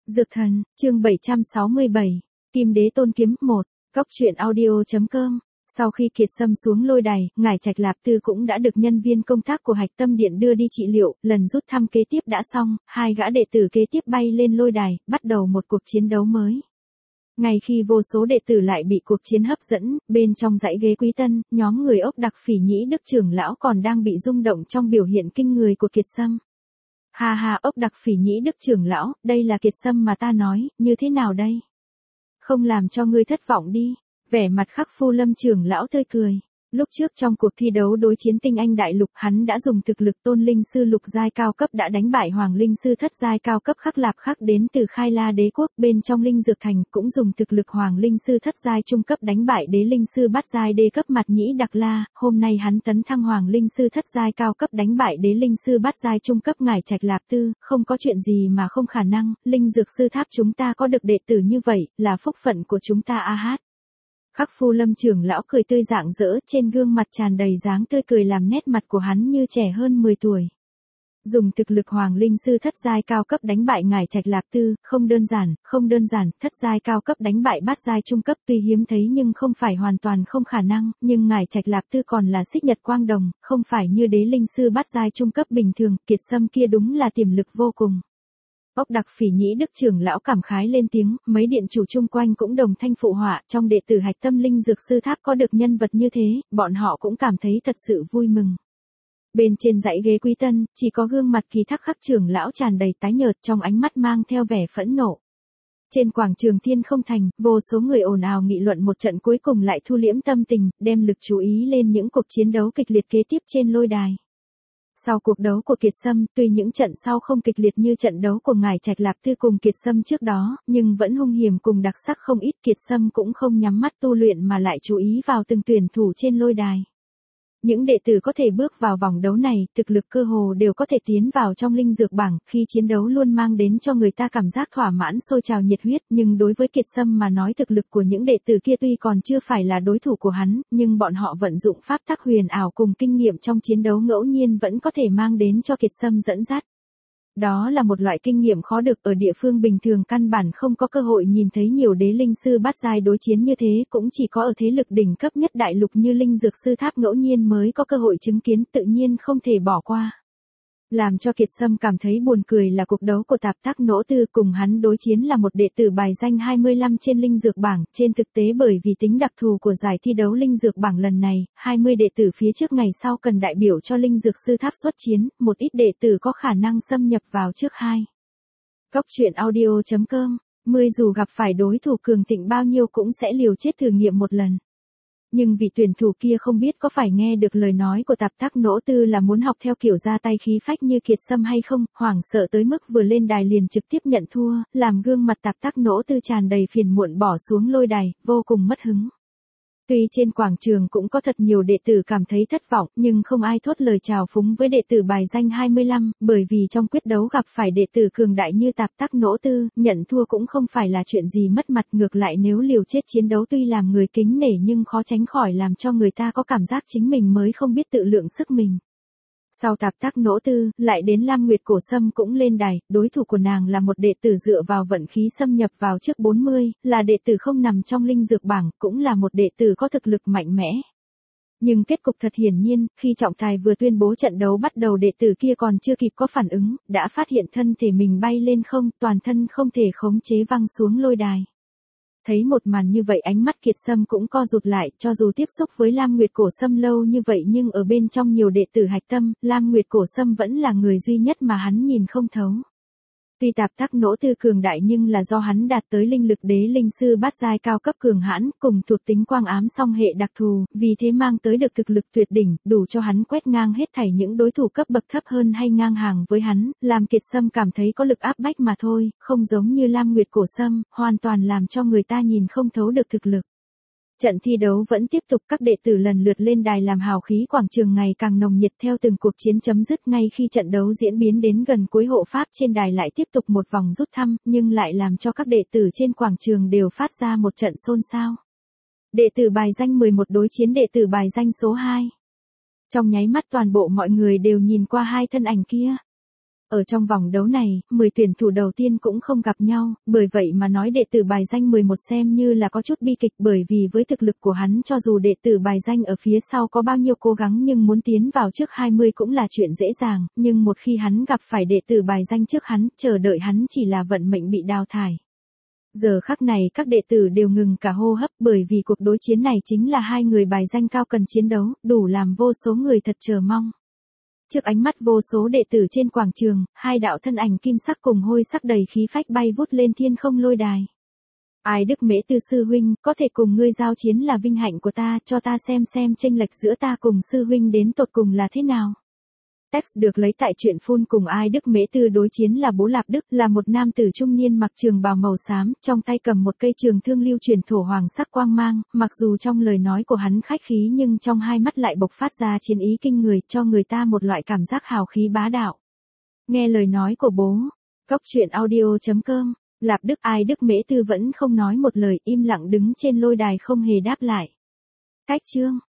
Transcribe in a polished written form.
Dược thần, chương 767, Kim Đế Tôn Kiếm 1, Cóc truyện audio.com. Sau khi Kiệt Sâm xuống lôi đài, ngài Trạch Lạp Tư cũng đã được nhân viên công tác của Hạch Tâm Điện đưa đi trị liệu, lần rút thăm kế tiếp đã xong, hai gã đệ tử kế tiếp bay lên lôi đài, bắt đầu một cuộc chiến đấu mới. Ngay khi vô số đệ tử lại bị cuộc chiến hấp dẫn, bên trong dãy ghế quý tân, nhóm người Ốc Đặc Phỉ Nhĩ Đức trưởng lão còn đang bị rung động trong biểu hiện kinh người của Kiệt Sâm. Ha ha, Ốc Đặc Phỉ Nhĩ Đức trưởng lão, đây là Kiệt Sâm mà ta nói, như thế nào đây? Không làm cho ngươi thất vọng đi. Vẻ mặt Khắc Phu Lâm trưởng lão tươi cười. Lúc trước trong cuộc thi đấu đối chiến Tinh Anh Đại Lục, hắn đã dùng thực lực tôn linh sư lục giai cao cấp đã đánh bại Hoàng linh sư thất giai cao cấp Khắc Lạp Khắc đến từ Khai La Đế quốc, bên trong Linh Dược Thành cũng dùng thực lực Hoàng linh sư thất giai trung cấp đánh bại Đế linh sư bát giai đế cấp Mạt Nhĩ Đặc La. Hôm nay hắn tấn thăng Hoàng linh sư thất giai cao cấp đánh bại Đế linh sư bát giai trung cấp ngải Trạch Lạp Tư, không có chuyện gì mà không khả năng. Linh Dược Sư Tháp chúng ta có được đệ tử như vậy, là phúc phận của chúng ta a hát. Khắc Phu Lâm trưởng lão cười tươi rạng rỡ, trên gương mặt tràn đầy dáng tươi cười làm nét mặt của hắn như trẻ hơn 10 tuổi. Dùng thực lực Hoàng linh sư thất giai cao cấp đánh bại ngải Trạch Lạp Tư, không đơn giản, thất giai cao cấp đánh bại bát giai trung cấp tuy hiếm thấy nhưng không phải hoàn toàn không khả năng, nhưng ngải Trạch Lạp Tư còn là Xích Nhật Quang Đồng, không phải như Đế linh sư bát giai trung cấp bình thường, Kiệt Sâm kia đúng là tiềm lực vô cùng. Ốc Đặc Phỉ Nhĩ Đức trưởng lão cảm khái lên tiếng, mấy điện chủ chung quanh cũng đồng thanh phụ họa, trong đệ tử Hạch Tâm Linh Dược Sư Tháp có được nhân vật như thế, bọn họ cũng cảm thấy thật sự vui mừng. Bên trên dãy ghế quý tân, chỉ có gương mặt Kỳ Thác Khắc trưởng lão tràn đầy tái nhợt, trong ánh mắt mang theo vẻ phẫn nộ. Trên quảng trường Thiên Không Thành, vô số người ồn ào nghị luận một trận cuối cùng lại thu liễm tâm tình, đem lực chú ý lên những cuộc chiến đấu kịch liệt kế tiếp trên lôi đài. Sau cuộc đấu của Kiệt Sâm, tuy những trận sau không kịch liệt như trận đấu của ngải Trạch Lạp Tư cùng Kiệt Sâm trước đó, nhưng vẫn hung hiểm cùng đặc sắc không ít. Kiệt Sâm cũng không nhắm mắt tu luyện mà lại chú ý vào từng tuyển thủ trên lôi đài. Những đệ tử có thể bước vào vòng đấu này, thực lực cơ hồ đều có thể tiến vào trong linh dược bảng, khi chiến đấu luôn mang đến cho người ta cảm giác thỏa mãn sôi trào nhiệt huyết, nhưng đối với Kiệt Sâm mà nói thực lực của những đệ tử kia tuy còn chưa phải là đối thủ của hắn, nhưng bọn họ vận dụng pháp tắc huyền ảo cùng kinh nghiệm trong chiến đấu ngẫu nhiên vẫn có thể mang đến cho Kiệt Sâm dẫn dắt. Đó là một loại kinh nghiệm khó được, ở địa phương bình thường căn bản không có cơ hội nhìn thấy nhiều đế linh sư bát giai đối chiến như thế, cũng chỉ có ở thế lực đỉnh cấp nhất đại lục như Linh Dược Sư Tháp ngẫu nhiên mới có cơ hội chứng kiến, tự nhiên không thể bỏ qua. Làm cho Kiệt Sâm cảm thấy buồn cười là cuộc đấu của Tạp Tắc Nỗ Tư cùng hắn đối chiến là một đệ tử bài danh 25 trên linh dược bảng, trên thực tế bởi vì tính đặc thù của giải thi đấu linh dược bảng lần này, 20 đệ tử phía trước ngày sau cần đại biểu cho Linh Dược Sư Tháp xuất chiến, một ít đệ tử có khả năng xâm nhập vào trước hai. Cóc truyện audio.com, dù gặp phải đối thủ cường thịnh bao nhiêu cũng sẽ liều chết thử nghiệm một lần. Nhưng vị tuyển thủ kia không biết có phải nghe được lời nói của Tạp Tắc Nỗ Tư là muốn học theo kiểu ra tay khí phách như Kiệt Sâm hay không, hoảng sợ tới mức vừa lên đài liền trực tiếp nhận thua, làm gương mặt Tạp Tắc Nỗ Tư tràn đầy phiền muộn bỏ xuống lôi đài, vô cùng mất hứng. Tuy trên quảng trường cũng có thật nhiều đệ tử cảm thấy thất vọng, nhưng không ai thốt lời chào phúng với đệ tử bài danh 25, bởi vì trong quyết đấu gặp phải đệ tử cường đại như Tạp Tắc Nỗ Tư, nhận thua cũng không phải là chuyện gì mất mặt, ngược lại nếu liều chết chiến đấu tuy làm người kính nể nhưng khó tránh khỏi làm cho người ta có cảm giác chính mình mới không biết tự lượng sức mình. Sau Tạp Tắc Nỗ Tư, lại đến Lam Nguyệt Cổ Sâm cũng lên đài, đối thủ của nàng là một đệ tử dựa vào vận khí xâm nhập vào trước 40, là đệ tử không nằm trong linh dược bảng, cũng là một đệ tử có thực lực mạnh mẽ. Nhưng kết cục thật hiển nhiên, khi trọng tài vừa tuyên bố trận đấu bắt đầu đệ tử kia còn chưa kịp có phản ứng, đã phát hiện thân thể mình bay lên không, toàn thân không thể khống chế văng xuống lôi đài. Thấy một màn như vậy ánh mắt Kiệt Sâm cũng co rụt lại, cho dù tiếp xúc với Lam Nguyệt Cổ Sâm lâu như vậy nhưng ở bên trong nhiều đệ tử Hạch Tâm, Lam Nguyệt Cổ Sâm vẫn là người duy nhất mà hắn nhìn không thấu. Tuy Tạp Tắc Nỗ Tư cường đại nhưng là do hắn đạt tới linh lực đế linh sư bát giai cao cấp cường hãn, cùng thuộc tính quang ám song hệ đặc thù, vì thế mang tới được thực lực tuyệt đỉnh, đủ cho hắn quét ngang hết thảy những đối thủ cấp bậc thấp hơn hay ngang hàng với hắn, làm Kiệt Sâm cảm thấy có lực áp bách mà thôi, không giống như Lam Nguyệt Cổ Sâm, hoàn toàn làm cho người ta nhìn không thấu được thực lực. Trận thi đấu vẫn tiếp tục, các đệ tử lần lượt lên đài làm hào khí quảng trường ngày càng nồng nhiệt theo từng cuộc chiến chấm dứt. Ngay khi trận đấu diễn biến đến gần cuối, hộ pháp trên đài lại tiếp tục một vòng rút thăm, nhưng lại làm cho các đệ tử trên quảng trường đều phát ra một trận xôn xao. Đệ tử bài danh 11 đối chiến đệ tử bài danh số 2. Trong nháy mắt toàn bộ mọi người đều nhìn qua hai thân ảnh kia. Ở trong vòng đấu này, 10 tuyển thủ đầu tiên cũng không gặp nhau, bởi vậy mà nói đệ tử bài danh 11 xem như là có chút bi kịch, bởi vì với thực lực của hắn cho dù đệ tử bài danh ở phía sau có bao nhiêu cố gắng nhưng muốn tiến vào trước 20 cũng là chuyện dễ dàng, nhưng một khi hắn gặp phải đệ tử bài danh trước hắn, chờ đợi hắn chỉ là vận mệnh bị đào thải. Giờ khắc này các đệ tử đều ngừng cả hô hấp, bởi vì cuộc đối chiến này chính là hai người bài danh cao cần chiến đấu, đủ làm vô số người thật chờ mong. Trước ánh mắt vô số đệ tử trên quảng trường, hai đạo thân ảnh kim sắc cùng hôi sắc đầy khí phách bay vút lên thiên không lôi đài. Ai Đức Mễ Tư sư huynh, có thể cùng ngươi giao chiến là vinh hạnh của ta, cho ta xem chênh lệch giữa ta cùng sư huynh đến tột cùng là thế nào. Text được lấy tại truyện phun cùng Ai Đức Mễ Tư đối chiến là Bố Lạp Đức, là một nam tử trung niên mặc trường bào màu xám, trong tay cầm một cây trường thương lưu truyền thổ hoàng sắc quang mang, mặc dù trong lời nói của hắn khách khí nhưng trong hai mắt lại bộc phát ra chiến ý kinh người, cho người ta một loại cảm giác hào khí bá đạo. Nghe lời nói của bố, Cốc truyện audio.com, Lạp Đức Ai Đức Mễ Tư vẫn không nói một lời, im lặng đứng trên lôi đài không hề đáp lại. Cách chương